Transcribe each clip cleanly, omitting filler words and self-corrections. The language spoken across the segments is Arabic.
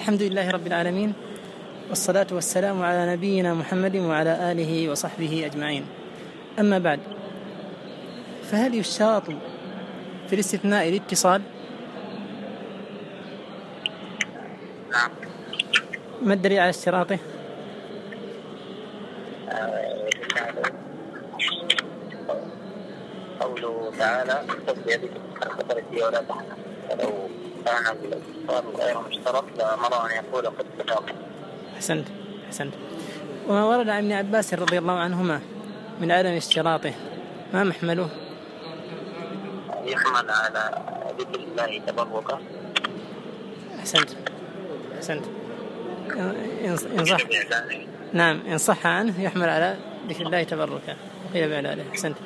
الحمد لله رب العالمين، والصلاة والسلام على نبينا محمد وعلى آله وصحبه أجمعين. أما بعد، فهل يشترط في الاستثناء الاتصال؟ نعم. ما الدليل على اشتراطه؟ قوله تعالى: خذ بيدك الخطرة ولا تحزن. فلو كان الاتصال غير مشترط لأمر أن يقول خذ بيدك. أحسنت. وما ورد عن ابن عباس رضي الله عنهما من عدم اشتراطه ما محمله؟ يحمل على ذكر الله تبركا. أحسنت. إن صح عنه يحمل على ذكر الله تبركا وقيل بإعلاله. أحسنت.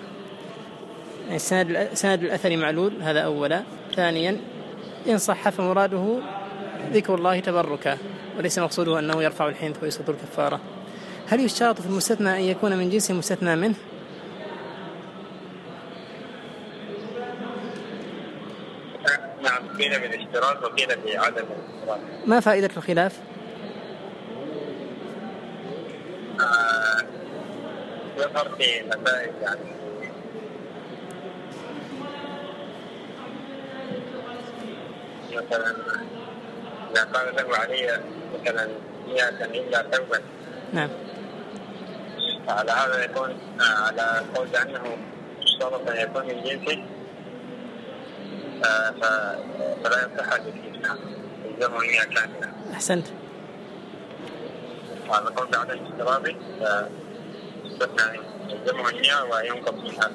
سند الأثر معلول، هذا أولا. ثانيا، إن صح فمراده ذكر الله تبركا وليس مقصوده أنه يرفع الحنث ويسقط الكفارة. هل يشترط في المستثنى أن يكون من جنس المستثنى منه؟ نعم، قيل بالاشتراط وقيل بعدم الاشتراط. ما فائدة الخلاف؟ يظهر في مسائل مثلا إذا قال له علي مثلا 100 إلا توبة. نعم. على هذا يكون على قول أنه اشترط أن يكون من جنسه، فلا يصح الاستثناء، يلزمه 100 كاملة. أحسنت. وعلى قول بعد الاشتراط استثنى يلزمه 100 وينقص منها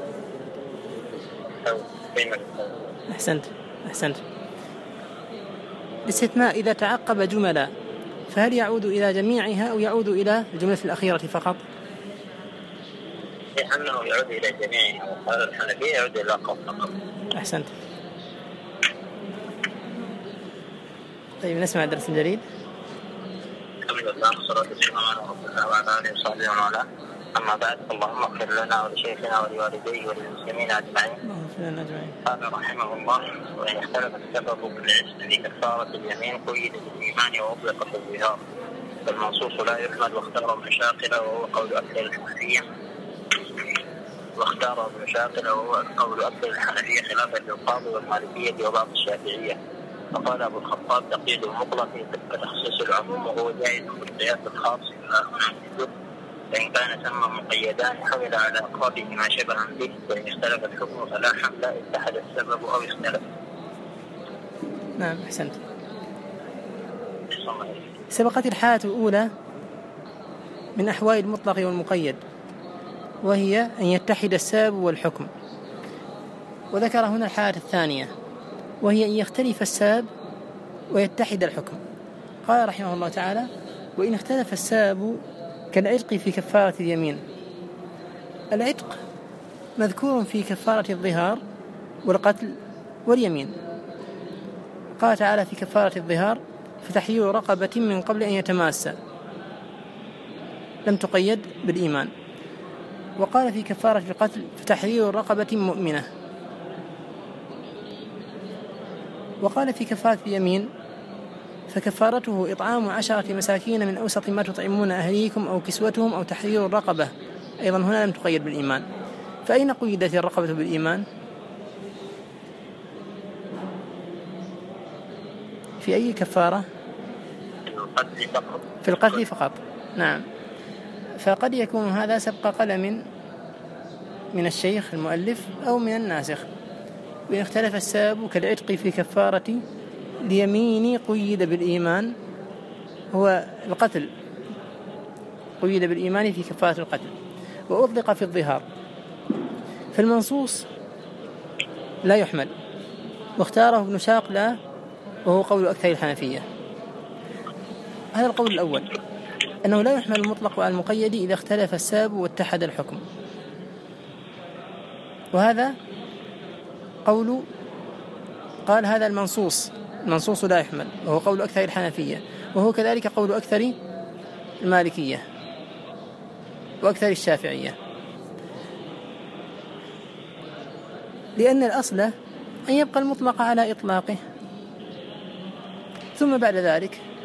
أو قيمة. أحسنت. الاستثناء إذا تعقب جملا فهل يعود إلى جميعها أو يعود إلى الجملة الأخيرة فقط؟ لأنه يعود إلى جميعها، وقال الحنفية يعود إلى فقط. أحسنت. طيب، نسمع الدرس الجديد. الحمد لله والصلاة والسلام على رسول الله وعلى آله وصحبه ومن والاه. أما بعد، اللهم اغفر لنا ولشيخنا ولوالديه وللمسلمين أجمعين. قال رحمه الله: وإن اختلف السبب في العشق في كفارة اليمين قيد بالإيمان وأطلق في الظهار، فالمنصوص لا يحمل. واختار ابن شاقلة وهو قول أكثر الحنفية خلافا للقاضي والمالكية وبعض الشافعية. فقال أبو الخطاب: تقييد المطلق كتخصيص العموم، وهو جائز بالقياس الخاص فإن كان ثم مقيدان حمل على أقربه ما شبه به، وإن اختلف الحكم فلا حمل اتحد السبب أو اختلف. نعم، أحسنت. سبقت الحالة الأولى من أحوال المطلق والمقيد، وهي أن يتحد السبب والحكم، وذكر هنا الحالة الثانية وهي أن يختلف السبب ويتحد الحكم. قال رحمه الله تعالى: وإن اختلف السبب كالعتق في كفارة اليمين. العتق مذكور في كفارة الظهار والقتل واليمين. قال تعالى في كفارة الظهار: فتحرير رقبة من قبل أن يتماسا، لم تقيد بالإيمان. وقال في كفارة القتل: فتحرير رقبة مؤمنة. وقال في كفارة اليمين: فكفارته إطعام 10 مساكين من أوسط ما تطعمون أهليكم أو كسوتهم أو تحرير الرقبة. أيضا هنا لم تقيد بالإيمان. فأين قيدت الرقبة بالإيمان؟ في أي كفارة؟ في القتل فقط. نعم. فقد يكون هذا سبق قلم من الشيخ المؤلف أو من الناسخ. وإن اختلف السبب كالعتق في كفارة اليمين قيد بالإيمان، هو القتل قيد بالإيمان في كفارة القتل، وأطلق في الظهار. فالمنصوص لا يحمل، واختاره ابن شاقلة وهو قول أكثر الحنفية. هذا القول الأول، أنه لا يحمل المطلق على المقيد إذا اختلف السبب واتحد الحكم. وهذا قال هذا المنصوص لا يحمل، وهو قول أكثر الحنفية، وهو كذلك قول أكثر المالكية وأكثر الشافعية، لأن الأصل أن يبقى المطلق على إطلاقه، ثم بعد ذلك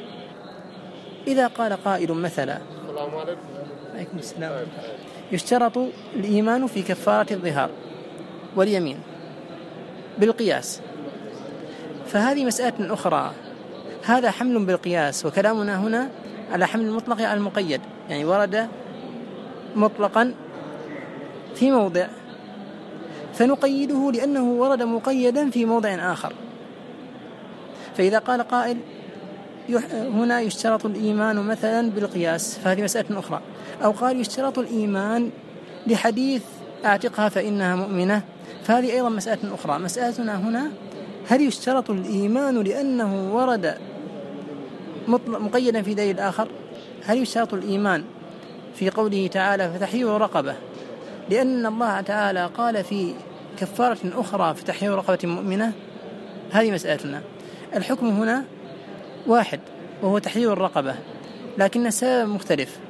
إذا قال قائل مثلا عليكم السلام يشترط الإيمان في كفارة الظهار واليمين بالقياس، فهذه مسألة أخرى. هذا حمل بالقياس، وكلامنا هنا على حمل المطلق على المقيد، يعني ورد مطلقا في موضع فنقيده لأنه ورد مقيدا في موضع آخر. فإذا قال قائل هنا يشترط الإيمان مثلا بالقياس، فهذه مسألة أخرى. أو قال يشترط الإيمان لحديث أعتقها فإنها مؤمنة، فهذه أيضا مسألة أخرى. مسألتنا هنا هل يشترط الإيمان لأنه ورد مقيدا في دليل آخر؟ هل يشترط الإيمان في قوله تعالى فتحرير رقبة لأن الله تعالى قال في كفارة أخرى فتحرير رقبة مؤمنة؟ هذه مسألتنا. الحكم هنا واحد وهو تحرير الرقبة، لكن السبب مختلف.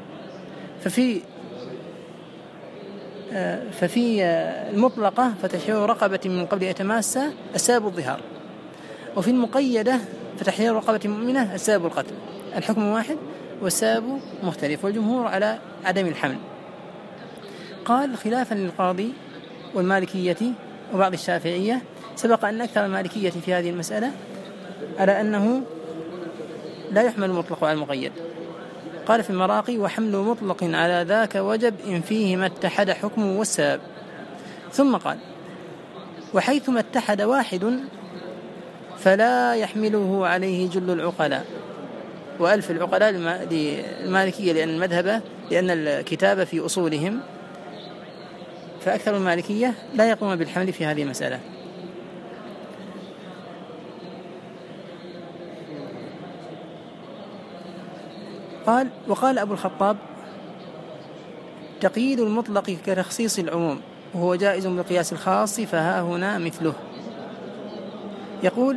ففي المطلقة فتحرير رقبة من قبل يتماسى السبب الظهار، وفي المقيدة فتحرير رقبة مؤمنة السبب القتل. الحكم واحد والسبب مختلف، والجمهور على عدم الحمل. قال خلافا للقاضي والمالكية وبعض الشافعية، سبق أن أكثر المالكية في هذه المسألة على أنه لا يحمل المطلق على المقيد. قال في المراقي وحمل مطلق على ذاك وجب إن فيه ما اتحد حكمه والسبب. ثم قال وحيثما اتحد واحد فلا يحمله عليه جل العقلاء. وألف العقلاء للمالكية لأن الكتاب في أصولهم، فأكثر المالكية لا يقوم بالحمل في هذه المسألة. وقال أبو الخطاب تقييد المطلق كتخصيص العموم وهو جائز بالقياس الخاص، فها هنا مثله. يقول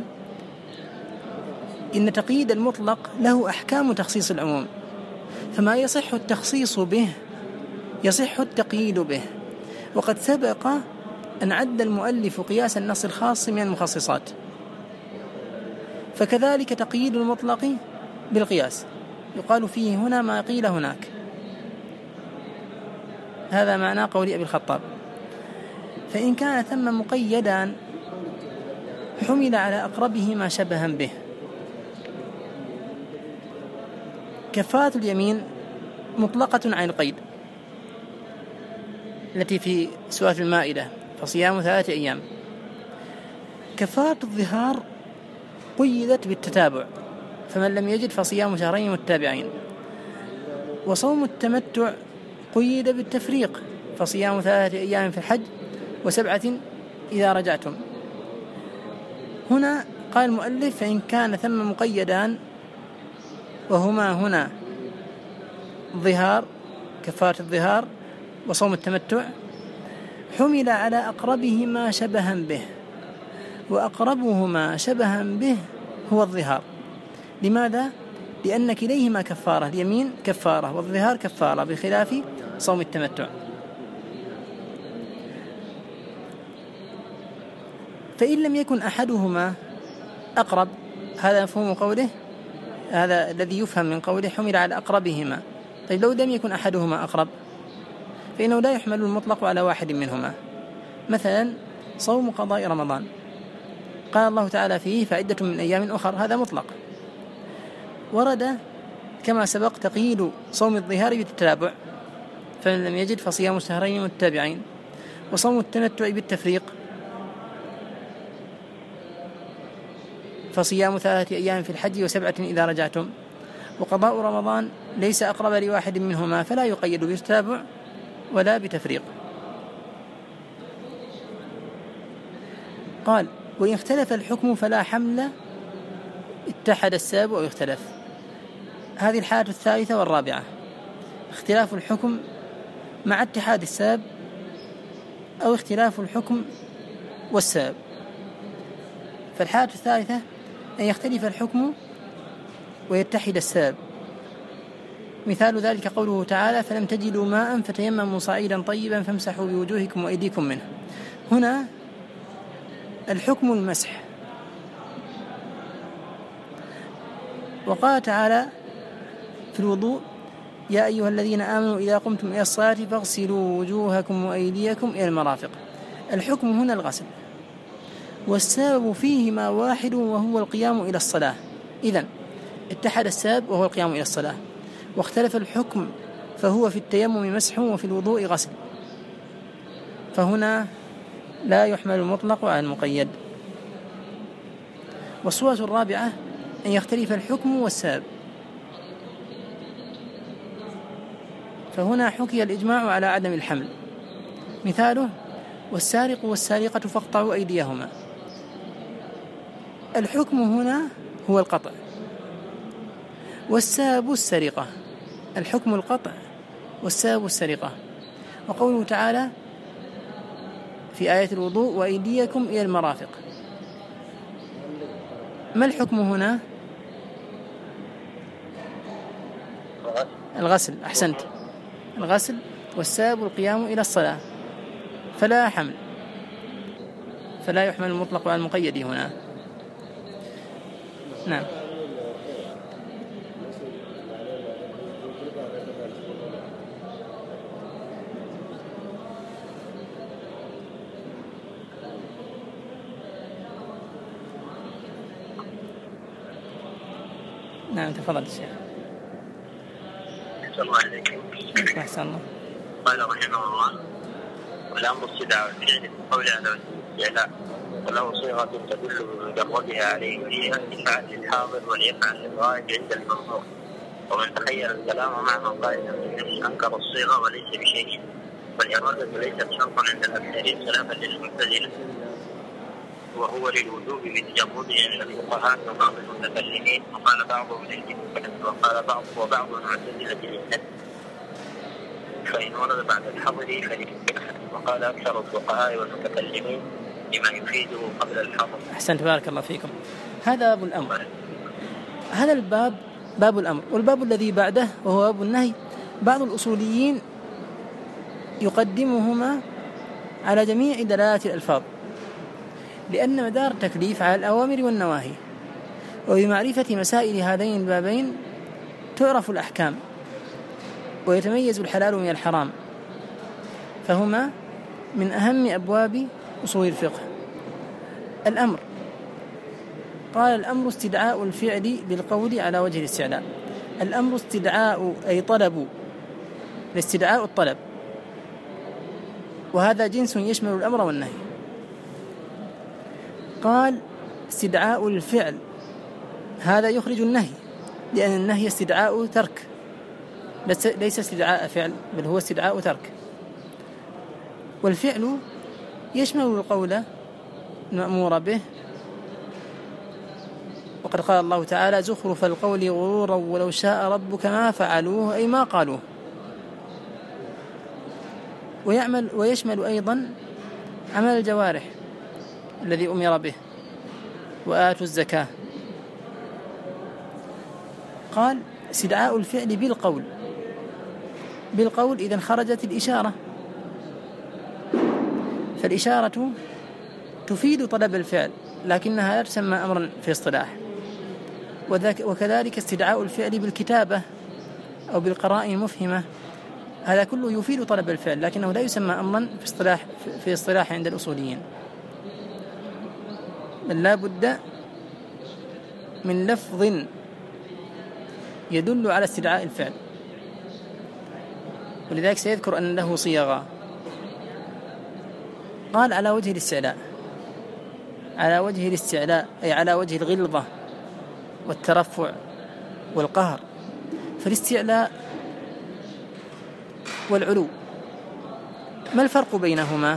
إن تقييد المطلق له أحكام تخصيص العموم، فما يصح التخصيص به يصح التقييد به. وقد سبق أن عد المؤلف قياس النص الخاص من المخصصات، فكذلك تقييد المطلق بالقياس يقال فيه هنا ما قيل هناك. هذا معنى قول أبي الخطاب. فإن كان ثم مقيدا حمل على أقربه ما شبها به. كفارة اليمين مطلقة عن القيد التي في سورة المائدة فصيام 3 أيام. كفارة الظهار قيدت بالتتابع، فمن لم يجد فصيام 2 شهرين متتابعين. وصوم التمتع قيد بالتفريق، فصيام 3 أيام في الحج و7 إذا رجعتم. هنا قال المؤلف فإن كان ثم مقيدان، وهما هنا الظهار كفارة الظهار وصوم التمتع، حمل على أقربهما شبها به، وأقربهما شبها به هو الظهار. لماذا؟ لأن كليهما كفارة، اليمين كفارة والظهار كفارة، بخلاف صوم التمتع. فإن لم يكن أحدهما أقرب، هذا مفهوم قوله، هذا الذي يفهم من قوله حمل على أقربهما. طيب لو لم يكن أحدهما أقرب فإنه لا يحمل المطلق على واحد منهما. مثلا صوم قضاء رمضان قال الله تعالى فيه فعدة من أيام أخر، هذا مطلق. ورد كما سبق تقييد صوم الظهار بالتتابع، فمن لم يجد فصيام 2 شهرين متتابعين. وصوم التمتع بالتفريق، فصيام 3 أيام في الحج و7 إذا رجعتم. وقضاء رمضان ليس أقرب لواحد منهما، فلا يقيد بالتتابع ولا بتفريق. قال وإن اختلف الحكم فلا حمل، اتحد السبب أو اختلف. هذه الحالة الثالثة والرابعة، اختلاف الحكم مع اتحاد السبب أو اختلاف الحكم والسبب. فالحالة الثالثة أن يختلف الحكم ويتحد السبب. مثال ذلك قوله تعالى فلم تجدوا ماء فتيمموا صعيدا طيبا فامسحوا بوجوهكم وأيديكم منه. هنا الحكم المسح. وقال تعالى في الوضوء: يا أيها الذين آمنوا إذا قمتم إلى الصلاة فاغسلوا وجوهكم وأيديكم إلى المرافق. الحكم هنا الغسل، والسبب فيهما واحد وهو القيام إلى الصلاة. إذن اتحد السبب وهو القيام إلى الصلاة، واختلف الحكم فهو في التيمم مسح وفي الوضوء غسل، فهنا لا يحمل المطلق على المقيد. والصورة الرابعة أن يختلف الحكم والسبب، فهنا حكي الإجماع على عدم الحمل. مثاله: والسارق والسارقة فاقطعوا أيديهما. الحكم هنا هو القطع، والسبب السرقة. الحكم القطع والسبب السرقة. وقوله تعالى في آية الوضوء: وأيديكم إلى المرافق. ما الحكم هنا؟ الغسل. أحسنت، الغسل، والسبب القيام إلى الصلاة، فلا حمل، فلا يحمل المطلق على المقيد هنا. نعم. نعم، تفضل الشيخ. أحسن الله عليكم. أحسن الله. قال رحمه الله: والأمر استدعاء الفعل قول على الاستعلاء، وله صيغة تدل بمجردها عليه، وهي افعل للحاضر وليفعل للغائب عند المنظور. ومن تخيل الكلام مع من قال انه انكر الصيغة وليس بشيء، والإرادة ليست شرطا عند الأكثرين خلافا للمعتزلة، وهو للوجوب بتجرده عند الفقهاء وبعض المتكلمين، وقال بعضهم للجنة، وبعض المعتزلة للندب، فإن ورد بعد الحظر فللكراهة. وقال أكثر الفقهاء والمتكلمين لما يفيده قبل الحظر. أحسنت، بارك الله فيكم. هذا باب الأمر. هذا الباب باب الأمر. والباب الذي بعده وهو باب النهي، بعض الأصوليين يقدمهما على جميع دلالات الألفاظ، لأن مدار التكليف على الأوامر والنواهي، وبمعرفة مسائل هذين البابين تعرف الأحكام، ويتميز الحلال من الحرام، فهما من أهم أبواب أصول الفقه. الأمر، قال: الأمر استدعاء الفعل بالقول على وجه الاستعلاء. الأمر استدعاء أي طلب، الاستدعاء الطلب، وهذا جنس يشمل الأمر والنهي. قال: استدعاء الفعل، هذا يخرج النهي، لأن النهي استدعاء ترك، ليس استدعاء فعل، بل هو استدعاء ترك. والفعل يشمل القول المأمور به، وقد قال الله تعالى: زخرف القول غرورا ولو شاء ربك ما فعلوه، أي ما قالوه. ويشمل أيضا عمل الجوارح الذي أمر به، وآتوا الزكاة. قال: استدعاء الفعل بالقول إذن خرجت الإشارة، فالإشارة تفيد طلب الفعل، لكنها لا تسمى أمرا في اصطلاح. وكذلك استدعاء الفعل بالكتابة أو بالقرائن المفهمة، هذا كله يفيد طلب الفعل، لكنه لا يسمى أمرا في اصطلاح عند الأصوليين، بل لا بد من لفظ يدل على استدعاء الفعل. ولذلك سيذكر أن له صيغة. قال: على وجه الاستعلاء. على وجه الاستعلاء أي على وجه الغلظة والترفع والقهر. فالاستعلاء والعلو، ما الفرق بينهما؟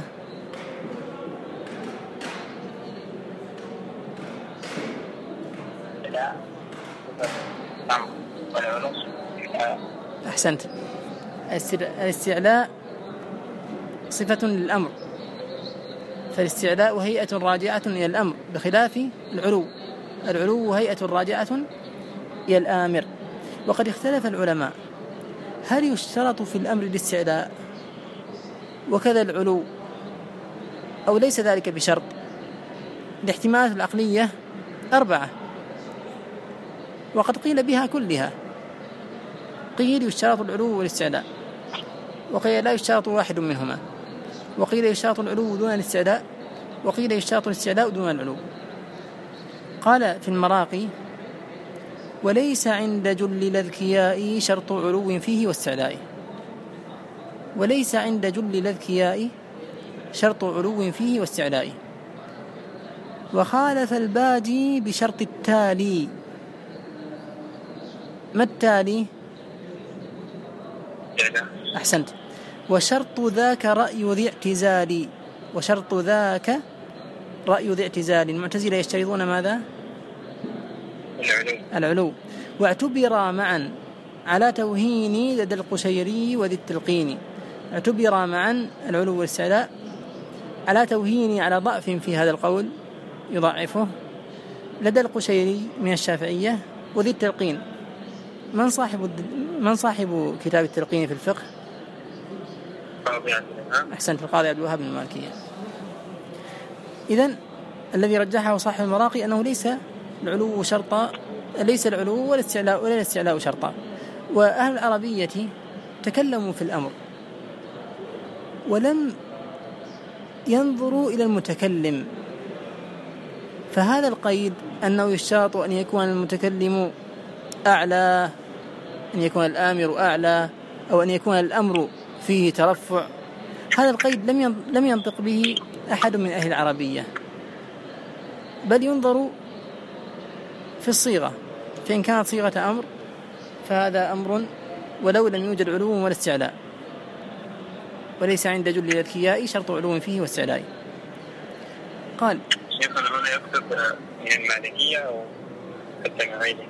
أحسنت. الاستعلاء صفة للأمر، فالاستعلاء هيئة راجعة إلى الأمر، بخلاف العلو هيئة راجعة إلى الآمر. وقد اختلف العلماء هل يشترط في الأمر الاستعلاء وكذا العلو أو ليس ذلك بشرط. الاحتمالات العقلية 4، وقد قيل بها كلها، قيل يشترط العلو والاستعلاء، وقيل لا يشترط واحد منهما، وقيل يشترط العلو دون الاستعلاء، وقيل يشترط الاستعلاء دون العلو. قال في المراقي: وليس عند جل الأذكياء شرط علو فيه واستعلاء، وليس عند جل الأذكياء شرط علو فيه واستعلاء. وخالف الباجي بشرط التالي. ما التالي؟ أحسنت. وشرط ذاك رأي ذي اعتزال، وشرط ذاك رأي ذي اعتزال. المعتزلة يشترطون ماذا؟ العلو. واعتبر معا على توهين لدى القشيري وذي التلقين. اعتبر معا العلو والاستعلاء على توهين، على ضعف في هذا القول يضعفه، لدى القشيري من الشافعية وذي التلقين. من صاحب كتاب التلقين في الفقه؟ أحسنت، القاضي عبد الوهاب بن المالكية. إذن الذي رجحه صاحب المراقي أنه ليس العلو شرطا، ليس العلو ولا الاستعلاء شرطا. وأهل العربية تكلموا في الأمر ولم ينظروا إلى المتكلم، فهذا القيد أنه يشترط أن يكون المتكلم أعلى، أن يكون الآمر أعلى، أو أن يكون الأمر فيه ترفع، هذا القيد لم ينطق به أحد من أهل العربية، بل ينظر في الصيغة، فإن كانت صيغة أمر فهذا أمر ولو لم يوجد علو ولا استعلاء. وليس عند جل الأذكياء شرط علو فيه واستعلاء. قال شيخنا هنا يكتب من المالكية أو حتى غيره؟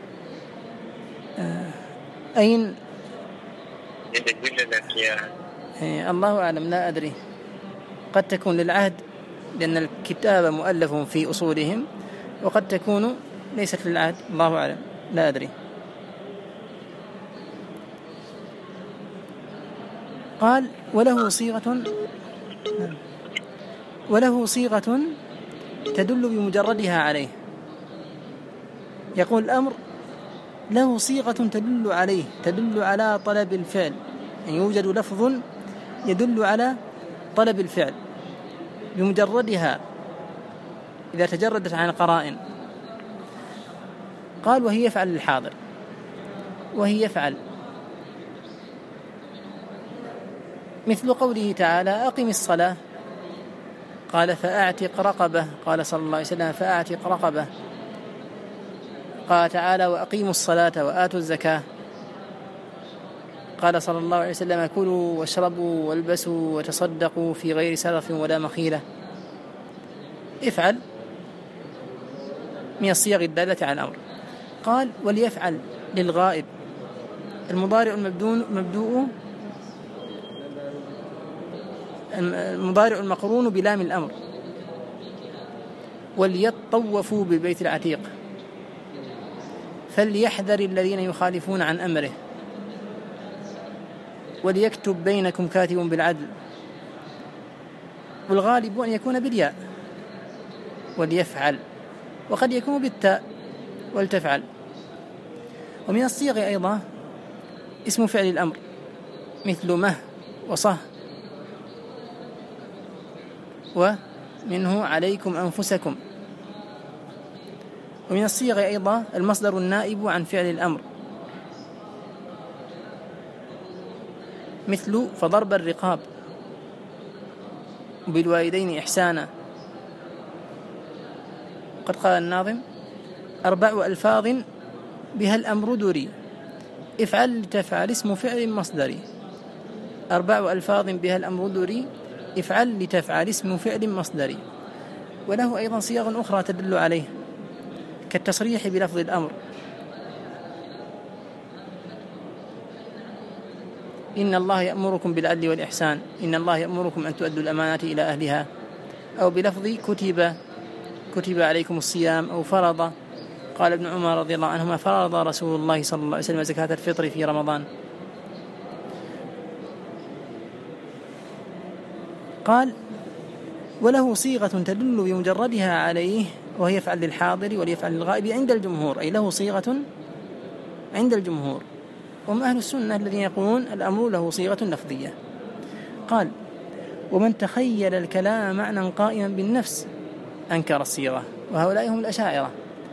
أين؟ عند جل الأذكياء. الله أعلم، لا أدري، قد تكون للعهد لأن الكتاب مؤلف في أصولهم، وقد تكون ليست للعهد، الله أعلم، لا أدري. قال وله صيغة تدل بمجردها عليه. يقول الأمر له صيغة تدل عليه، تدل على طلب الفعل، يعني يوجد لفظ يدل على طلب الفعل بمجردها إذا تجردت عن القرائن. قال وهي يفعل للحاضر، وهي يفعل، مثل قوله تعالى أقم الصلاة، قال فأعتق رقبة، قال صلى الله عليه وسلم فأعتق رقبة. قال تعالى وأقيموا الصلاة وآتوا الزكاة، قال صلى الله عليه وسلم كلوا واشربوا والبسوا وتصدقوا في غير سرف ولا مخيلة. افعل من الصيغ الدالة على الأمر. قال وليفعل للغائب، المضارع المضارع المقرون بلام الأمر. وليطوفوا بالبيت العتيق، فليحذر الذين يخالفون عن أمره، وليكتب بينكم كاتب بالعدل. والغالب أن يكون بالياء وليفعل، وقد يكون بالتاء ولتفعل. ومن الصيغ أيضا اسم فعل الأمر مثل مه وصه، ومنه عليكم أنفسكم. ومن الصيغ أيضا المصدر النائب عن فعل الأمر مثل فضرب الرقاب، وبالوالدين إحسانا. قد قال الناظم 4 ألفاظ بها الأمر دري، افعل لتفعل اسم فعل مصدري. 4 ألفاظ بها الأمر دري، افعل لتفعل اسم فعل مصدري. وله أيضا صيغ أخرى تدل عليه كالتصريح بلفظ الأمر، إن الله يأمركم بالعدل والإحسان، إن الله يأمركم أن تؤدوا الأمانات إلى أهلها، أو بلفظ كتب عليكم الصيام، أو فرض. قال ابن عمر رضي الله عنهما فرض رسول الله صلى الله عليه وسلم زكاة الفطر في رمضان. قال وله صيغة تدل بمجردها عليه، وهي يفعل للحاضر وليفعل للغائب عند الجمهور، أي له صيغة عند الجمهور. وهم أهل السنة الذين يقولون الأمر له صيغة لفظية. قال: ومن تخيل الكلام معنى قائما بالنفس أنكر الصيغة، وهؤلاء هم الأشاعرة،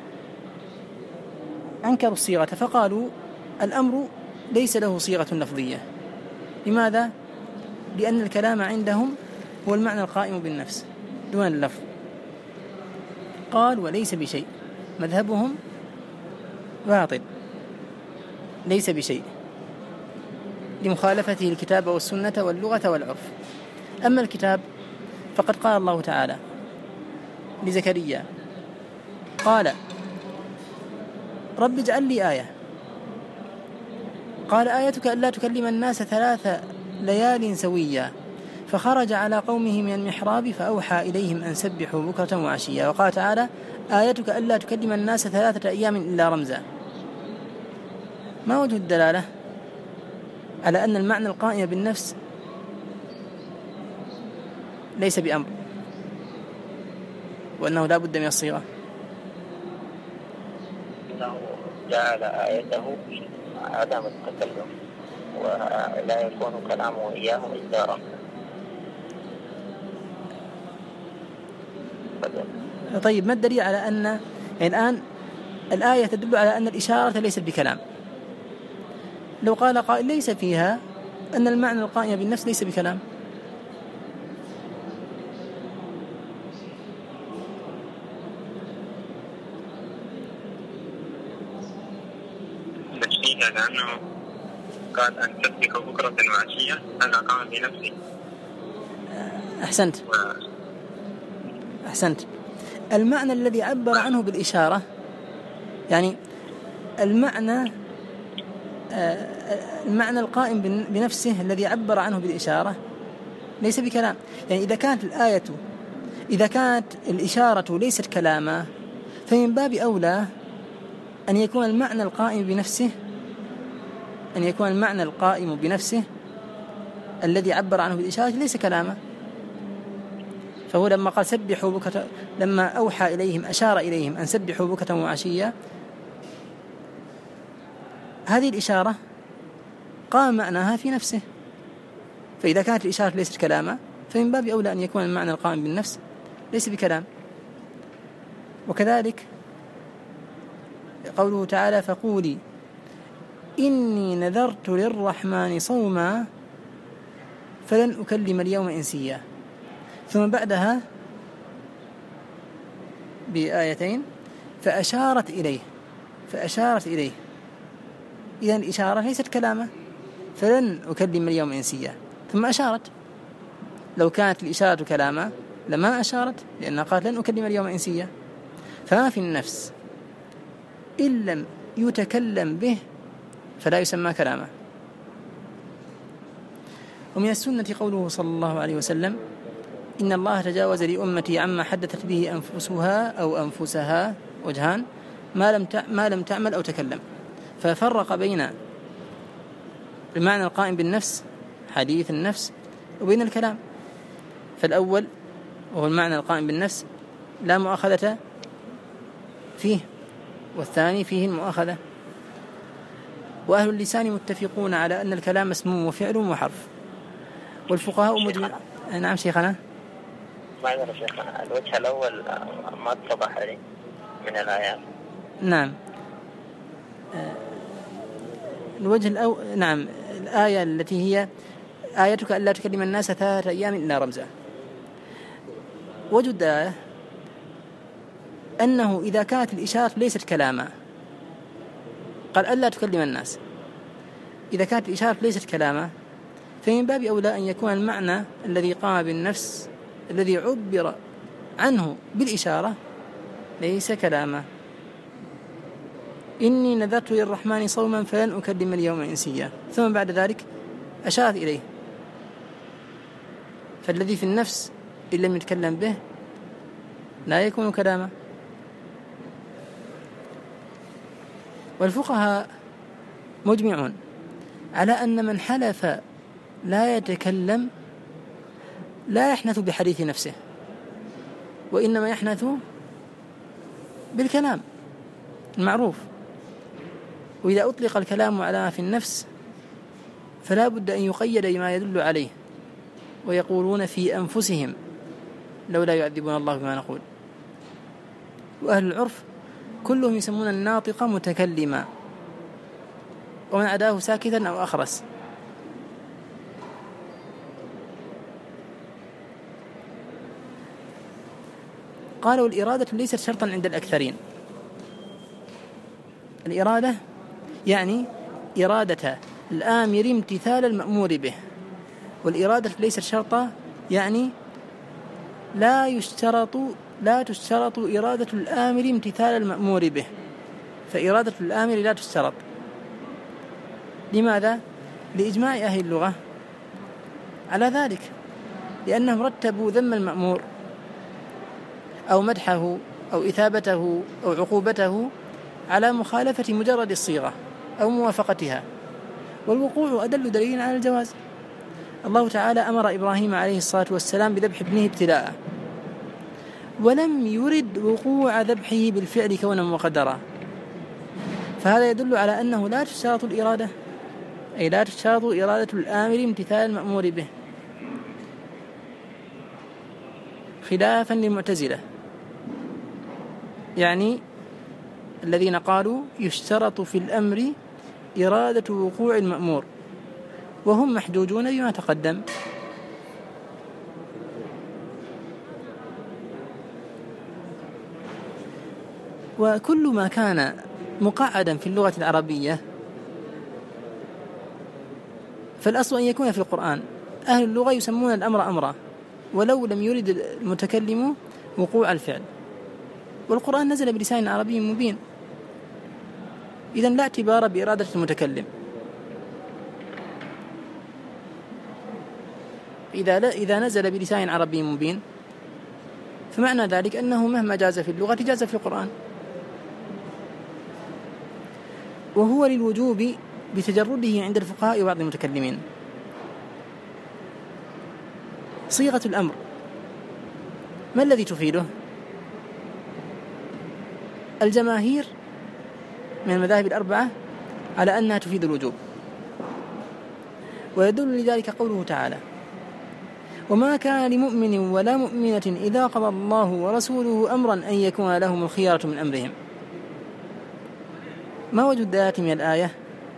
أنكروا الصيغة فقالوا الأمر ليس له صيغة لفظية. لماذا؟ لأن الكلام عندهم هو المعنى القائم بالنفس دون اللفظ. قال: وليس بشيء، مذهبهم باطل، ليس بشيء لمخالفته الكتاب والسنة واللغة والعرف. أما الكتاب فقد قال الله تعالى لزكريا: قال: رب اجعل لي آية. قال: آيتك ألا تكلم الناس 3 ليال سويا. فخرج على قومه من المحراب فأوحى إليهم أن سبحوا بكرة وعشيا. وقال تعالى: آيتك ألا تكلم الناس 3 أيام إلا رمزا. ما وجه الدلالة على أن المعنى القائم بالنفس ليس بأمر، وأنه لا بد من الصيغة؟ أنه جعل آيته عدم التكلم، ولا يكون كلامه إياه إلا رمزا. طيب، ما الدليل على أن يعني الآن الآية تدل على أن الإشارة ليست بكلام؟ لو قال قائل ليس فيها أن المعنى القائم بالنفس ليس بكلام. تشبيه لأنه قال أن تسبح بكرة وعشية، هذا قام بنفسه. أحسنت. المعنى الذي عبر عنه بالإشارة، يعني المعنى القائم بنفسه الذي عبر عنه بالإشارة ليس بكلام. يعني إذا كانت الإشارة ليست كلاما، فمن باب أولى أن يكون المعنى القائم بنفسه الذي عبر عنه بالإشارة ليس كلاما. فهو لما قال سبحوا بكرة، لما أوحى إليهم أشار إليهم أن سبحوا بكرة وعشية، هذه الإشارة قام معناها في نفسه. فإذا كانت الإشارة ليست كلاما، فمن باب أولى أن يكون المعنى القائم بالنفس ليس بكلام. وكذلك قوله تعالى: فقولي إني نذرت للرحمن صوما فلن أكلم اليوم إنسيا. ثم بعدها بآيتين فأشارت إليه. إذن الإشارة ليست كلامة، فلن أكلم اليوم إنسيا، ثم أشارت. لو كانت الإشارة كلامة لما أشارت، لأنها قالت لن أكلم اليوم إنسيا. فما في النفس إن لم يتكلم به فلا يسمى كلامة. ومن السنة قوله صلى الله عليه وسلم: إن الله تجاوز لأمتي عما حدثت به أنفسها أو أنفسها، وجهان: ما لم تعمل أو تكلم. ففرق بين المعنى القائم بالنفس حديث النفس وبين الكلام. فالأول وهو المعنى القائم بالنفس لا مؤاخذة فيه، والثاني فيه المؤاخذة. وأهل اللسان متفقون على أن الكلام اسم وفعل وحرف، والفقهاء مجمع. نعم شيخنا. معذرة شيخنا، الوجه الأول ما اتضح لي من الآيات. نعم، الوجه الأول، نعم، الآية التي هي آيتك ألا تكلم الناس 3 أيام إلا رمزا. وجد الآية أنه إذا كانت الإشارة ليست كلاما، قال ألا تكلم الناس، إذا كانت الإشارة ليست كلاما، فمن باب أولى أن يكون المعنى الذي قام بالنفس الذي عبر عنه بالإشارة ليس كلاما. إني نذرت للرحمن صوما فلن أكلم اليوم إنسيا. ثم بعد ذلك أشارت إليه. فالذي في النفس إن لم يتكلم به لا يكون كلاما. والفقهاء مجمعون على أن من حلف لا يتكلم لا يحنث بحديث نفسه، وإنما يحنث بالكلام المعروف. وإذا أطلق الكلام على ما في النفس فلا بد أن يقيد بما يدل عليه، ويقولون في أنفسهم لولا يعذبون الله بما نقول. وأهل العرف كلهم يسمون الناطق متكلما، ومن عداه ساكتا أو أخرس. قالوا الإرادة ليست شرطا عند الأكثرين. الإرادة يعني إرادة الآمر امتثال المأمور به، والإرادة ليست شرطا يعني لا تشترط إرادة الآمر امتثال المأمور به، فإرادة الآمر لا تشترط. لماذا؟ لإجماع أهل اللغة على ذلك، لأنهم رتبوا ذم المأمور أو مدحه أو إثابته أو عقوبته على مخالفة مجرد الصيغة أو موافقتها، والوقوع أدل دليل على الجواز. الله تعالى أمر إبراهيم عليه الصلاة والسلام بذبح ابنه ابتلاء، ولم يرد وقوع ذبحه بالفعل كونا مقدرا، فهذا يدل على أنه لا تشترط الإرادة، أي لا تشترط إرادة الآمر امتثال المأمور به، خلافا للمعتزلة يعني الذين قالوا يشترط في الأمر إرادة وقوع المأمور، وهم محجوجون بما تقدم. وكل ما كان مقعدا في اللغة العربية فالأصل أن يكون في القرآن. أهل اللغة يسمون الأمر أمرا ولو لم يرد المتكلم وقوع الفعل، والقرآن نزل بلسان عربي مبين، إذن لا اعتبار بإرادة المتكلم. إذا نزل بلسان عربي مبين فمعنى ذلك أنه مهما جاز في اللغة جاز في القرآن. وهو للوجوب بتجرده عند الفقهاء وبعض المتكلمين. صيغة الأمر ما الذي تفيده؟ الجماهير من المذاهب الأربعة على أنها تفيد الوجوب، ويدل لذلك قوله تعالى: وما كان لمؤمن ولا مؤمنة إذا قضى الله ورسوله أمرا أن يكون لهم الخيارة من أمرهم. ما وجه الدلالة من الآية؟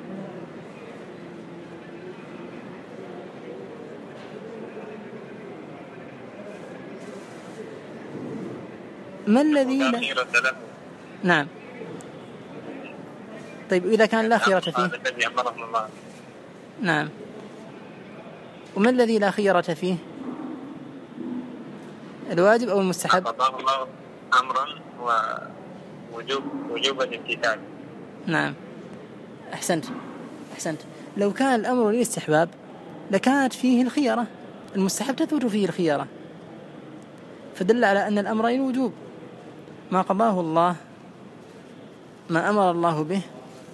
ما الذي لا خيرة له؟ نعم. طيب إذا كان لا خيرة فيه؟ نعم. وما الذي لا خيرة فيه؟ الواجب أو المستحب؟ قضاه الله أمرا ووجوب الامتثال. نعم، أحسنت. لو كان الأمر للاستحباب لكانت فيه الخيرة، المستحب تثبت فيه الخيرة، فدل على أن الأمر للوجوب. ما قضاه الله، ما أمر الله به،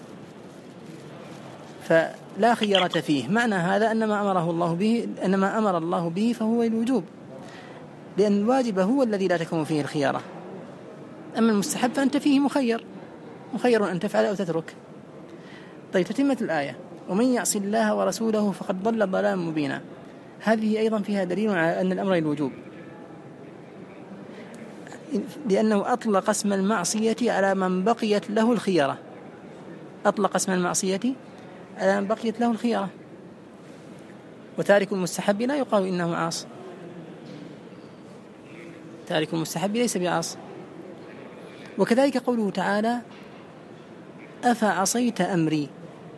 فلا خيرة فيه. معنى هذا أن ما أمر الله به فهو الوجوب، لأن الواجب هو الذي لا تكون فيه الخيرة. أما المستحب فأنت فيه مخير أن تفعل أو تترك. طيب، تتمة الآية: ومن يعص الله ورسوله فقد ضل ضلالا مبينا. هذه أيضا فيها دليل على أن الأمر للوجوب، لأنه أطلق اسم المعصية على من بقيت له الخيرة. وتارك المستحب لا يقال إنه عاص، تارك المستحب ليس بعاص. وكذلك قوله تعالى: أفعصيت أمري.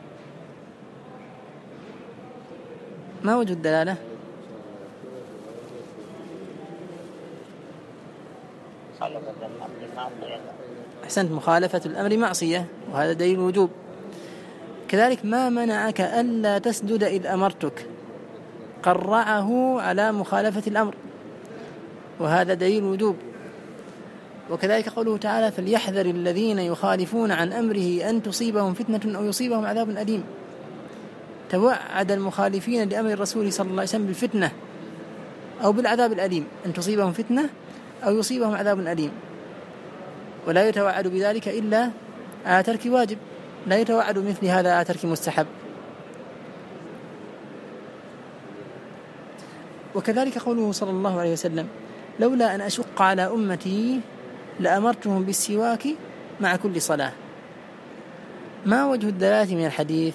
ما وجه الدلالة؟ أحسنت، مخالفة الأمر معصية، وهذا دليل الوجوب. كذلك: ما منعك ألا تسجد إذ أمرتك، قرعه على مخالفة الأمر، وهذا دليل الوجوب. وكذلك قوله تعالى: فليحذر الذين يخالفون عن أمره أن تصيبهم فتنة أو يصيبهم عذاب أليم. توعد المخالفين لأمر الرسول صلى الله عليه وسلم بالفتنة أو بالعذاب الأليم، أن تصيبهم فتنة أو يصيبهم عذاب أليم، ولا يتوعد بذلك إلا على ترك واجب. لا يتوعد مثل هذا على ترك مستحب. وكذلك قوله صلى الله عليه وسلم: لولا أن أشق على أمتي لأمرتهم بالسواك مع كل صلاة. ما وجه الدلالة من الحديث؟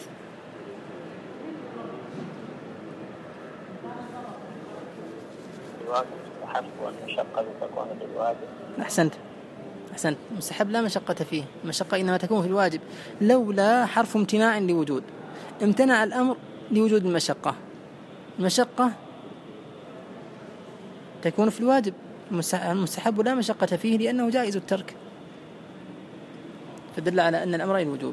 أحسنت. مستحب لا مشقة فيه، المشقة إنما تكون في الواجب. لولا حرف امتناع لوجود، امتنع الأمر لوجود المشقة تكون في الواجب. المستحب لا مشقة فيه لأنه جائز الترك، فدل على أن الأمرين وجوب.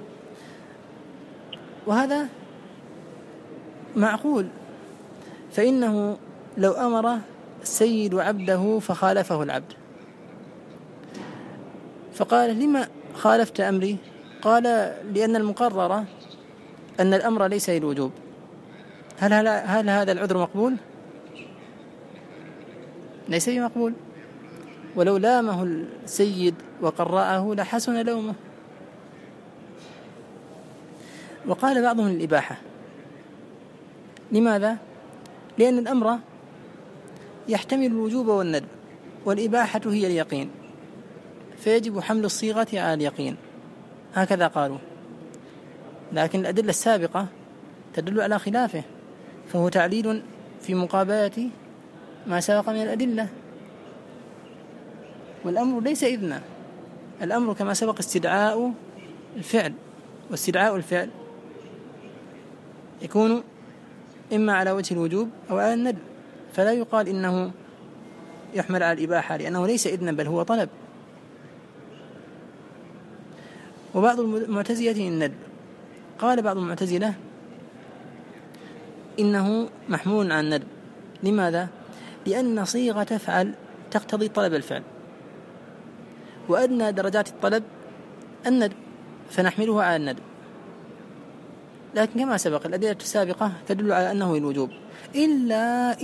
وهذا معقول، فإنه لو أمر السيد عبده فخالفه العبد فقال: لما خالفت أمري؟ قال: لأن المقرر أن الأمر ليس للوجوب. هل هذا العذر مقبول؟ ليس بمقبول. ولو لامه السيد وقرأه لحسن لومه. وقال بعضهم الإباحة. لماذا؟ لأن الأمر يحتمل الوجوب والندب، والإباحة هي اليقين، فيجب حمل الصيغة على اليقين، هكذا قالوا. لكن الأدلة السابقة تدل على خلافه، فهو تعليل في مقابلة ما سبق من الأدلة. والأمر ليس إذنا، الأمر كما سبق استدعاء الفعل، واستدعاء الفعل يكون إما على وجه الوجوب أو على الندب، فلا يقال إنه يحمل على الإباحة لأنه ليس إذنا بل هو طلب. وبعض المعتزلة الندب. قال بعض المعتزلة إنه محمول عن الندب. لماذا؟ لأن صيغة تفعل تقتضي طلب الفعل، وأدنى درجات الطلب الندب، فنحمله على الندب. لكن كما سبق الأدلة السابقة تدل على أنه الوجوب، إلا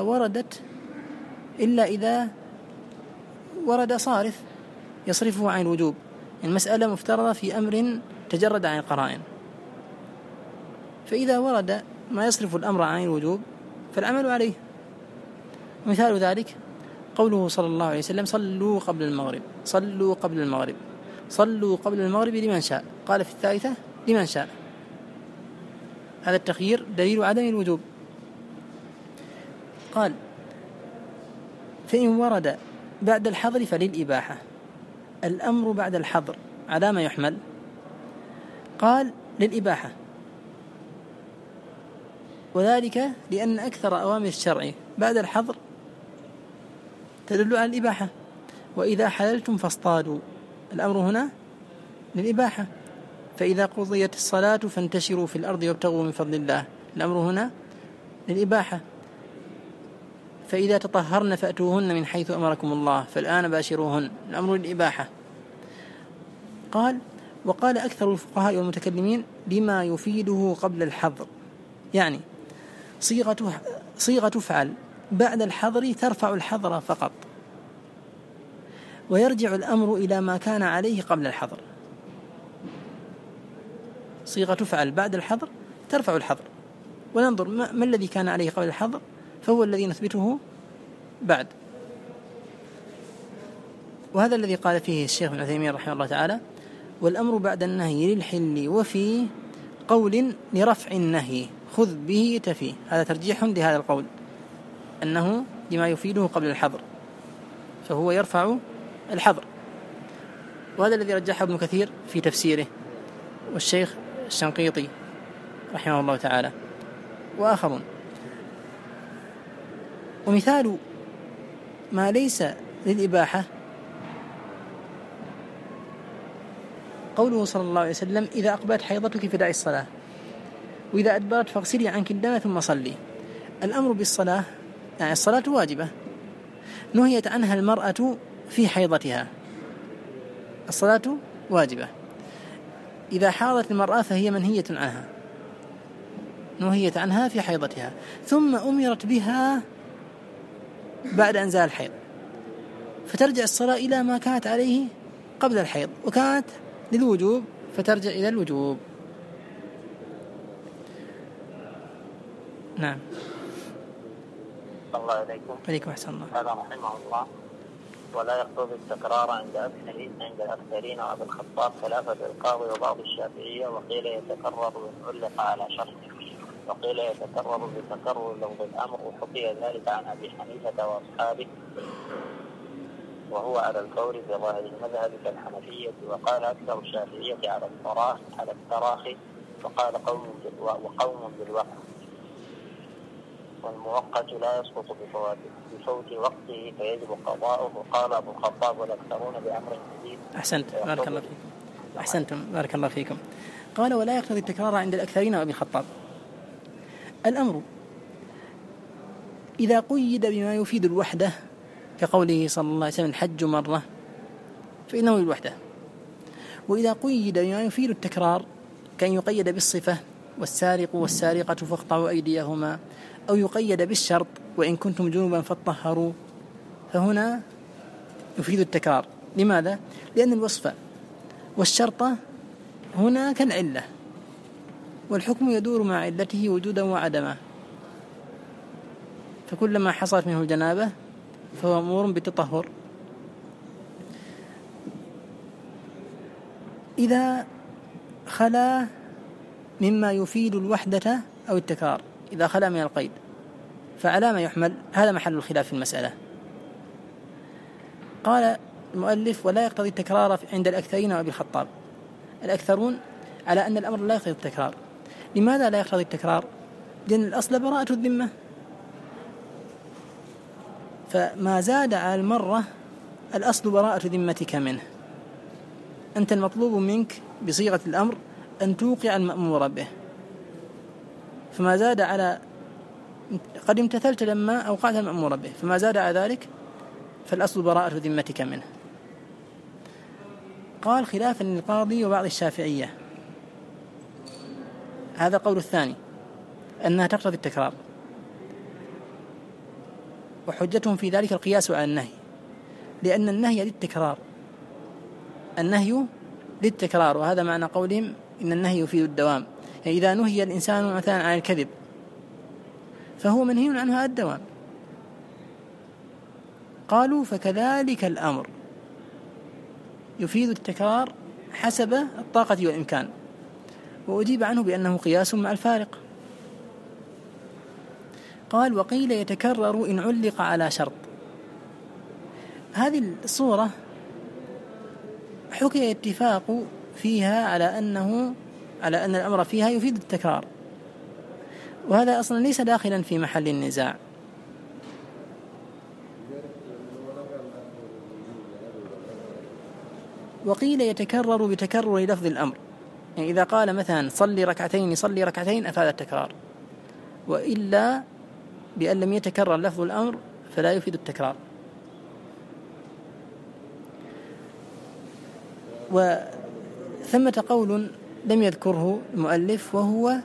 إذا ورد صارف يصرفه عن الوجوب. المسألة مفترضة في أمر تجرد عن القرائن، فإذا ورد ما يصرف الأمر عن الوجوب فالعمل عليه. مثال ذلك قوله صلى الله عليه وسلم: صلوا قبل المغرب لمن شاء. قال في الثالثة: لمن شاء. هذا التخيير دليل عدم الوجوب. قال: فإن ورد بعد الحظر فللإباحة. الأمر بعد الحظر على ما يحمل؟ قال: للإباحة، وذلك لأن أكثر أوامر الشرع بعد الحظر تدل على الإباحة. وإذا حللتم فاصطادوا، الأمر هنا للإباحة. فإذا قضيت الصلاة فانتشروا في الأرض وابتغوا من فضل الله، الأمر هنا للإباحة. فإذا تطهرن فأتوهن من حيث أمركم الله فالآن باشروهن، الأمر للإباحة. قال: وقال أكثر الفقهاء والمتكلمين: لما يفيده قبل الحظر، يعني صيغة فعل بعد الحظر ترفع الحظر فقط، ويرجع الأمر إلى ما كان عليه قبل الحظر. صيغة فعل بعد الحظر ترفع الحظر، وننظر ما الذي كان عليه قبل الحظر فهو الذي نثبته بعد. وهذا الذي قال فيه الشيخ ابن عثيمين رحمه الله تعالى: والأمر بعد النهي للحل وفي قول لرفع النهي خذ به تفي. هذا ترجيح لهذا القول أنه لما يفيده قبل الحظر، فهو يرفع الحظر. وهذا الذي رجحه ابن كثير في تفسيره، والشيخ الشنقيطي رحمه الله تعالى وآخرون. ومثال ما ليس للإباحة قوله صلى الله عليه وسلم: إذا أقبلت حيضتك فدعي الصلاة، وإذا أدبرت فاغسلي عنك الدم ثم صلي. الأمر بالصلاة يعني الصلاة واجبة، نهيت عنها المرأة في حيضتها، الصلاة واجبة. إذا حاضت المرأة فهي منهية عنها، نهيت عنها في حيضتها، ثم أمرت بها بعد أن زال الحيض، فترجع الصلاة إلى ما كانت عليه قبل الحيض، وكانت للوجوب فترجع إلى الوجوب. نعم. الله عليكم. عليكم أحسن الله. قال رحمه الله: ولا يقتضي التكرار عند الأكثرين وأبي الخطاب خلافة القاضي وبعض الشافعية، وقيل يتكرر إن علق على شرط، وقيل يتكرر بتكرر لفظ الأمر، وحكي ذلك عن أبي حنيفة وأصحابه، وهو على القول بظاهر المذهب كالحنفية، وقال أكثر الشافعية على التراخي، وقال وقوم بالوقت، والمؤقت لا يسقط بفوت وقته فيجب قضاؤه. وقال أبو الخطاب والأكثرون بأمر جديد. أحسنت بارك الله فيكم. أحسنتم بارك الله فيكم. قال: ولا يقتضي التكرار عند الأكثرين وأبي الخطاب. الأمر إذا قيد بما يفيد الوحدة كقوله صلى الله عليه وسلم: الحج مرة، فإنه للوحدة. وإذا قيد بما يفيد التكرار كأن يقيد بالصفة: والسارق والسارقة فاقطعوا أيديهما، أو يقيد بالشرط: وإن كنتم جنبا فاطهروا، فهنا يفيد التكرار. لماذا؟ لأن الوصف والشرط هنا كالعلة، والحكم يدور مع علته وجودا وعدما، فكلما حصلت منه الجنابة فهو أمور بالتطهر. إذا خلا مما يفيد الوحدة أو التكرار، إذا خلا من القيد، فعلى ما يحمل؟ هذا محل الخلاف في المسألة. قال المؤلف: ولا يقتضي التكرار عند الأكثرين وأبي الخطاب. الأكثرون على أن الأمر لا يقتضي التكرار. لماذا لا يقتضي التكرار؟ لأن الأصل براءة الذمة، فما زاد على المرة الأصل براءة ذمتك منه. أنت المطلوب منك بصيغة الأمر أن توقع المأمور به، فما زاد على قد امتثلت لما أوقعت المأمور به، فما زاد على ذلك فالأصل براءة ذمتك منه. قال: خلافا للقاضي وبعض الشافعية. هذا قول الثاني، أنها تقتضي التكرار، وحجتهم في ذلك القياس على النهي، لأن النهي للتكرار، النهي للتكرار، وهذا معنى قولهم إن النهي يفيد الدوام. يعني إذا نهي الإنسان مثلا عن الكذب فهو منهي عنه على الدوام. قالوا: فكذلك الأمر يفيد التكرار حسب الطاقة والإمكان، وأجيب عنه بأنه قياس مع الفارق. قال: وقيل يتكرر إن علق على شرط. هذه الصورة حكي اتفاق فيها على أن الأمر فيها يفيد التكرار، وهذا أصلا ليس داخلا في محل النزاع. وقيل يتكرر بتكرر لفظ الأمر، يعني إذا قال مثلا صلي ركعتين أفاد التكرار، وإلا بأن لم يتكرر لفظ الأمر فلا يفيد التكرار. وثمة قول لم يذكره المؤلف، وهو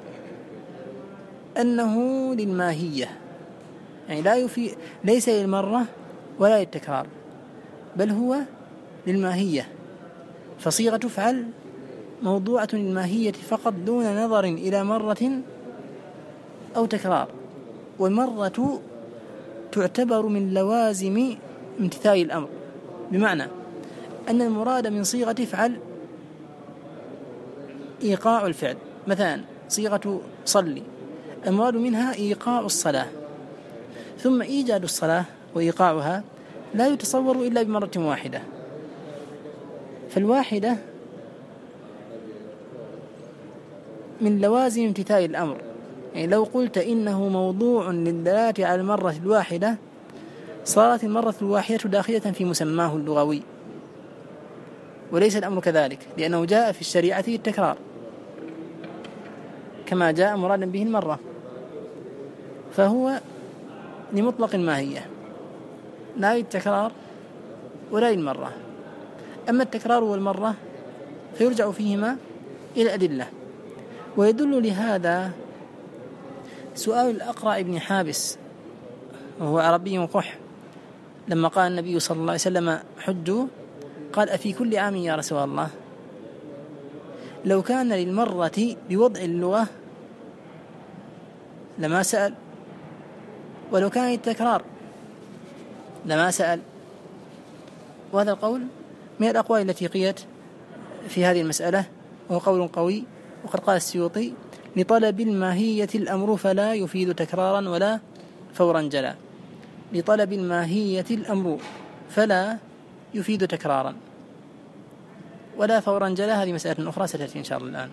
أنه للماهية، يعني ليس للمرة ولا للتكرار، بل هو للماهية، فصيغة تفعل موضوعة للماهية فقط دون نظر إلى مرة أو تكرار. والمرة تعتبر من لوازم امتثال الأمر، بمعنى أن المراد من صيغة تفعل إيقاع الفعل. مثلا صيغة صلي المراد منها إيقاع الصلاة، ثم إيجاد الصلاة وإيقاعها لا يتصور إلا بمرة واحدة، فالواحدة من لوازم امتثال الأمر. يعني لو قلت إنه موضوع للدلالة على المرة الواحدة صارت المرة الواحدة داخلة في مسماه اللغوي، وليس الأمر كذلك، لأنه جاء في الشريعة التكرار كما جاء مرادا به المرة، فهو لمطلق الماهية لا للتكرار ولا للمرة. أما التكرار والمرة فيرجع فيهما إلى الأدلة. ويدل لهذا سؤال الأقرع بن حابس وهو عربي قح، لما قال النبي صلى الله عليه وسلم حجوا، قال: أفي كل عام يا رسول الله؟ لو كان للمرة بوضع اللغة لما سأل، ولو كان التكرار لما سأل. وهذا القول من الأقوال التي قيت في هذه المسألة، وهو قول قوي. وقد قال السيوطي: لطلب الماهية الأمر فلا يفيد تكرارا ولا فورا جلا. لطلب الماهية الأمر فلا يفيد تكرارا ولا فورا جلا. هذه مسألة أخرى ستأتي إن شاء الله الآن.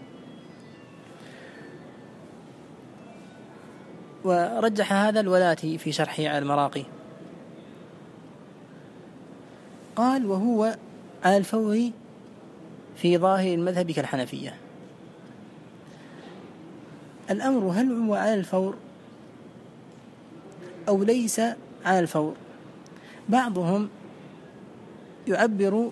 ورجح هذا الولاتي في شرحه على المراقي، قال: وهو على الفور في ظاهر المذهب كالحنفية. الأمر هل هو على الفور أو ليس على الفور؟ بعضهم يعبر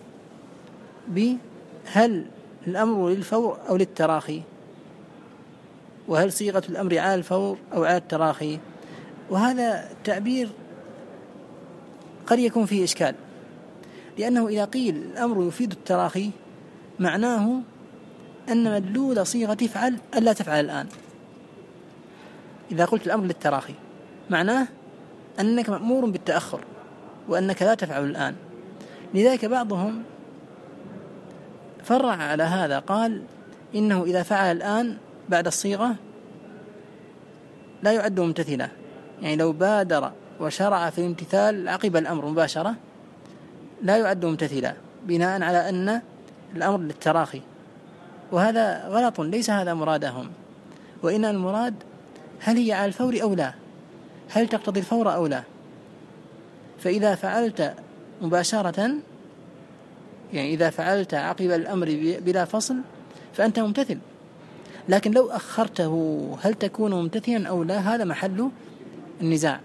بهل الأمر للفور أو للتراخي، وهل صيغة الأمر على الفور أو على التراخي. وهذا التعبير قد يكون فيه إشكال، لأنه إذا قيل الأمر يفيد التراخي معناه أن مدلول صيغة افعل ألا تفعل الآن. إذا قلت الأمر للتراخي معناه أنك مأمور بالتأخر وأنك لا تفعل الآن. لذلك بعضهم فرع على هذا، قال إنه إذا فعل الآن بعد الصيغة لا يعد ممتثلا، يعني لو بادر وشرع في الامتثال عقب الأمر مباشرة لا يعد ممتثلا، بناء على أن الأمر للتراخي. وهذا غلط، ليس هذا مرادهم، وإن المراد هل هي على الفور أو لا، هل تقتضي الفور أو لا. فإذا فعلت مباشرة، يعني إذا فعلت عقب الأمر بلا فصل فأنت ممتثل، لكن لو أخرته هل تكون ممتثلا أو لا، هذا محل النزاع.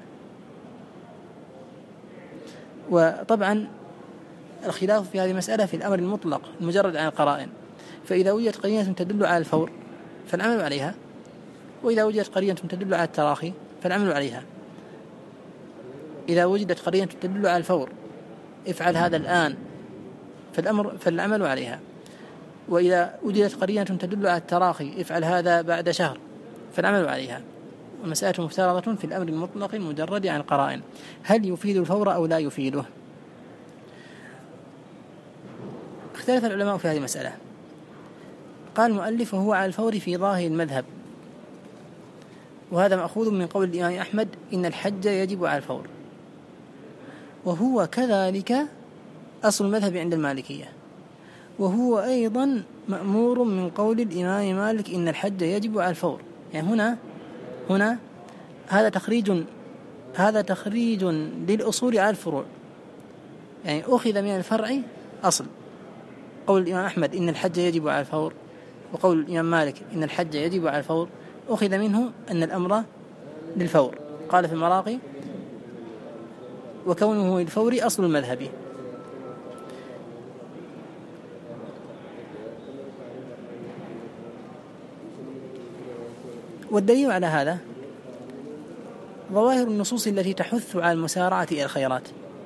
وطبعا الخلاف في هذه المسألة في الأمر المطلق المجرد عن القرائن، فإذا وجدت قرينة تدل على الفور فالعمل عليها، وإذا وجدت قرينة تدل على التراخي فالعمل عليها. إذا وجدت قرينة تدل على الفور افعل هذا الآن فالعمل عليها، وإذا وجدت قرينة تدل على التراخي افعل هذا بعد شهر فالعمل عليها. والمسألة مفترضة في الأمر المطلق المجرد عن القرائن، هل يفيد الفور أو لا يفيده. اختلف العلماء في هذه المسألة. قال المؤلف: وهو على الفور في ظاهر المذهب، وهذا مأخوذ من قول الإمام أحمد: إن الحج يجب على الفور. وهو كذلك أصل المذهب عند المالكية، وهو أيضا مأمور من قول الإمام مالك: إن الحج يجب على الفور. يعني هنا هذا تخريج للأصول على الفروع، يعني أخذ من الفرع أصل. قول الإمام أحمد إن الحج يجب على الفور، وقول الإمام مالك إن الحج يجب على الفور، أخذ منه أن الأمر للفور. قال في المراقي: وكونه للفور أصل المذهب. والدليل على هذا ظواهر النصوص التي تحث على المسارعة إلى الخيرات: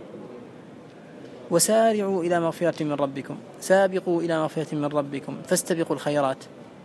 وسارعوا إلى مغفرة من ربكم، سابقوا إلى مغفرة من ربكم، فاستبقوا الخيرات.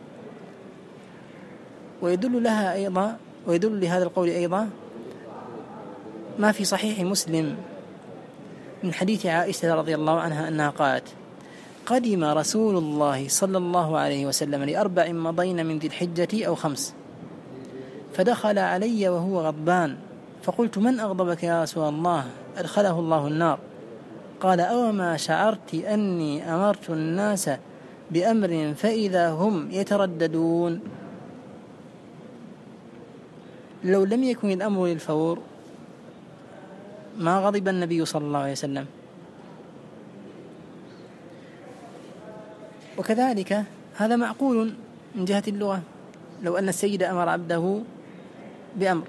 ويدل لهذا القول أيضا ما في صحيح مسلم من حديث عائشة رضي الله عنها أنها قالت: قدم رسول الله صلى الله عليه وسلم ل4 مضين من ذي الحجة أو 5، فدخل علي وهو غضبان، فقلت: من أغضبك يا رسول الله؟ أدخله الله النار. قال: أوما شعرت أني أمرت الناس بأمر فإذا هم يترددون. لو لم يكن الأمر للفور ما غضب النبي صلى الله عليه وسلم. وكذلك هذا معقول من جهة اللغة، لو أن السيد أمر عبده بأمر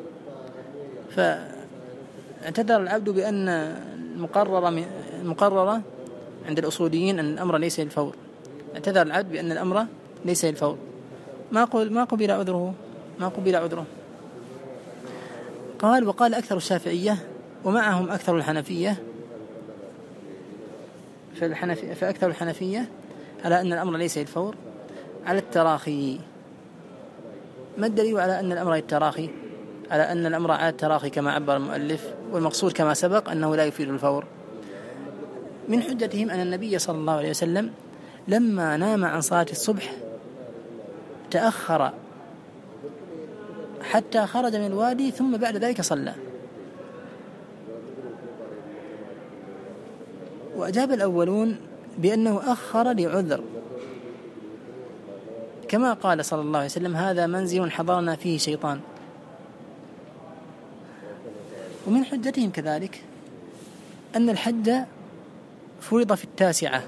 فاعتذر العبد بأن المقررة عند الأصوليين أن الأمر ليس للفور، اعتذر العبد بأن الأمر ليس للفور، ما قبل عذره. قال: وقال أكثر الشافعية ومعهم أكثر الحنفية، فأكثر الحنفية على أن الأمر ليس للفور على التراخي. ما الدليل على أن الأمر التراخي، على أن الأمر على التراخي كما عبر المؤلف، والمقصود كما سبق أنه لا يفيد الفور؟ من حجتهم أن النبي صلى الله عليه وسلم لما نام عن صلاة الصبح تأخر حتى خرج من الوادي ثم بعد ذلك صلى. وأجاب الأولون بأنه أخر لعذر، كما قال صلى الله عليه وسلم: هذا منزل حضرنا فيه شيطان. ومن حجتهم كذلك أن الحج فرض في 9،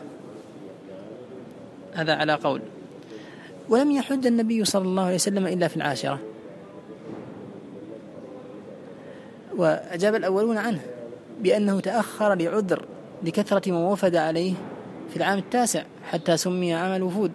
هذا على قول، ولم يحج النبي صلى الله عليه وسلم إلا في 10. وأجاب الأولون عنه بأنه تأخر لعذر لكثرة من وفد عليه في العام 9 حتى سمي عام الوفود.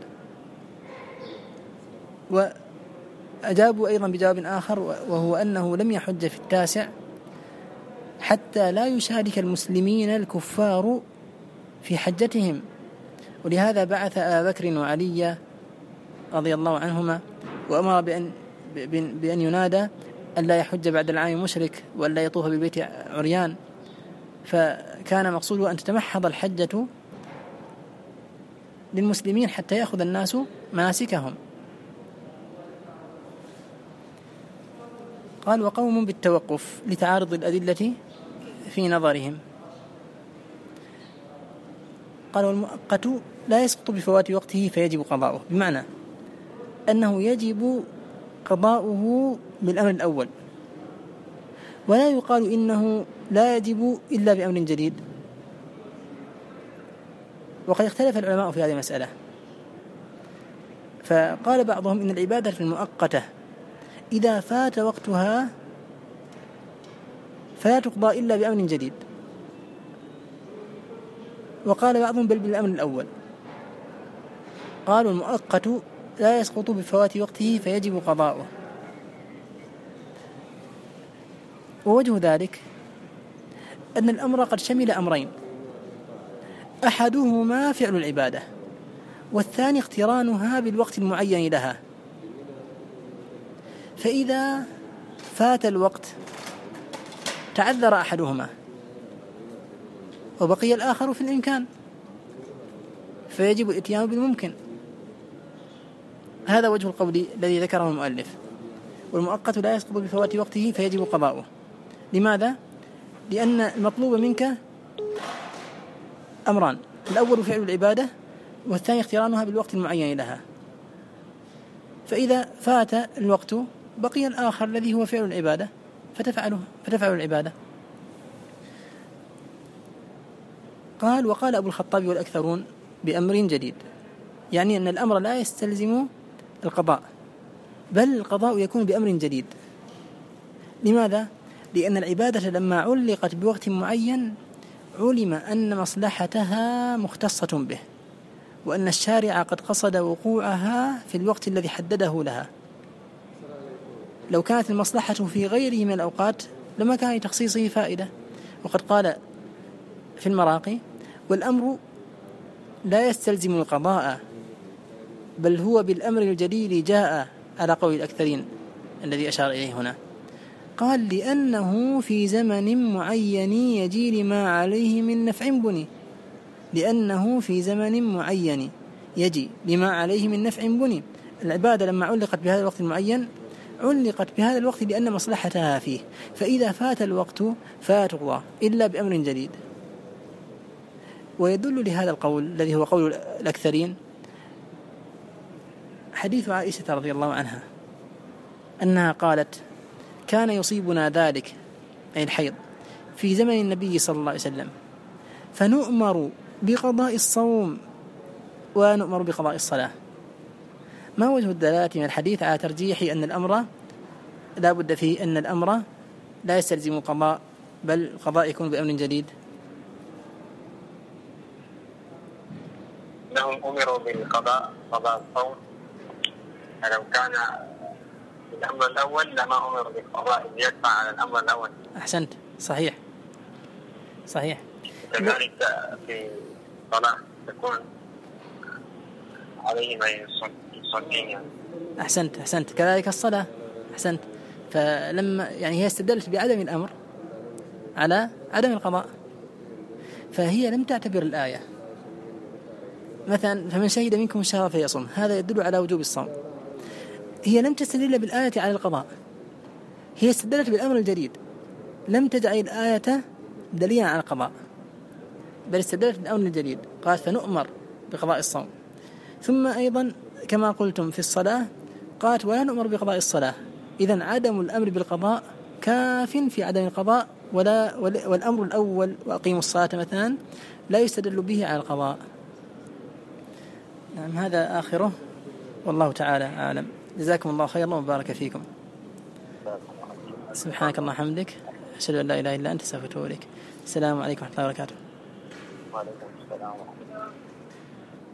وأجابوا أيضا بجواب آخر، وهو أنه لم يحج في 9 حتى لا يشارك المسلمين الكفار في حجتهم، ولهذا بعث أبا بكر وعلي رضي الله عنهما وأمر بأن ينادى أن لا يحج بعد العام مشرك وأن لا يطوف ببيت عريان. فكان مقصوده أن تتمحض الحجة للمسلمين حتى يأخذ الناس مناسكهم. قال: وقوم بالتوقف لتعارض الأدلة في نظرهم. قال: والمؤقت لا يسقط بفوات وقته فيجب قضاؤه، بمعنى أنه يجب قضاؤه بالأمر الأول، ولا يقال إنه لا يجب إلا بأمر جديد. وقد اختلف العلماء في هذه المسألة، فقال بعضهم إن العبادة المؤقتة إذا فات وقتها فلا تقضى إلا بأمر جديد، وقال بعضهم بل بالأمر الأول. قالوا: المؤقت لا يسقط بفوات وقته فيجب قضاؤه. ووجه ذلك أن الأمر قد شمل أمرين: أحدهما فعل العبادة، والثاني اقترانها بالوقت المعين لها. فإذا فات الوقت تعذر أحدهما وبقي الآخر في الإمكان، فيجب الإتيان بالممكن. هذا وجه القول الذي ذكره المؤلف: والمؤقت لا يسقط بفوات وقته فيجب قضاؤه. لماذا؟ لأن المطلوب منك أمران: الأول فعل العبادة، والثاني اقترانها بالوقت المعين لها. فإذا فات الوقت بقي الآخر الذي هو فعل العبادة فتفعل العبادة. قال: وقال أبو الخطاب والأكثرون بأمر جديد، يعني أن الأمر لا يستلزم القضاء، بل القضاء يكون بأمر جديد. لماذا؟ لأن العبادة لما علقت بوقت معين علم أن مصلحتها مختصة به، وأن الشارع قد قصد وقوعها في الوقت الذي حدده لها. لو كانت المصلحة في غيره من الأوقات لما كان لتخصيصه فائدة. وقد قال في المراقي: والأمر لا يستلزم القضاء، بل هو بالأمر الجديد جاء، على قول الأكثرين الذي أشار إليه هنا. قال: لأنه في زمن معين يجي لما عليه من نفع بني. لأنه في زمن معين يجي لما عليه من نفع بني. العبادة لما علقت بهذا الوقت المعين علقت بهذا الوقت لأن مصلحتها فيه، فإذا فات الوقت فلا تقضى إلا بأمر جديد. ويدل لهذا القول الذي هو قول الأكثرين حديث عائشة رضي الله عنها أنها قالت: كان يصيبنا ذلك، أي الحيض، في زمن النبي صلى الله عليه وسلم، فنؤمر بقضاء الصوم ونؤمر بقضاء الصلاة. ما وجه الدلالة من الحديث على ترجيح أن الأمر لا بد فيه، أن الأمر لا يستلزم القضاء بل القضاء يكون بأمر جديد؟ أنهم أمروا بالقضاء، قضاء الصوم، فلو كان الأمر الأول لما أمر بالقضاء يدفع على الأمر الأول. أحسنت، صحيح. كذلك في الصلاة تكون عليهم أي يصلين يعني. أحسنت كذلك الصلاة. أحسنت. فلما يعني هي استدلت بعدم الأمر على عدم القضاء، فهي لم تعتبر الآية. مثلا فمن شهد منكم الشهر فليصم، هذا يدل على وجوب الصوم. هي لم تستدل بالآية على القضاء، هي استدلت بالأمر الجديد، لم تجعل الآية دليلا على القضاء، بل استدلت بالأمر الجديد، قالت فنؤمر بقضاء الصوم. ثم أيضا كما قلتم في الصلاة قالت ولا نؤمر بقضاء الصلاة. إذن عدم الأمر بالقضاء كاف في عدم القضاء، والأمر الأول وأقيموا الصلاة مثلا لا يستدل به على القضاء. نعم، هذا آخره، والله تعالى أعلم. جزاكم الله خيرا وبارك فيكم. سبحانك اللهم وبحمدك، أشهد أن لا إله إلا أنت، أستغفرك وأتوب إليك. السلام عليكم ورحمة الله وبركاته. وعليكم السلام ورحمة الله.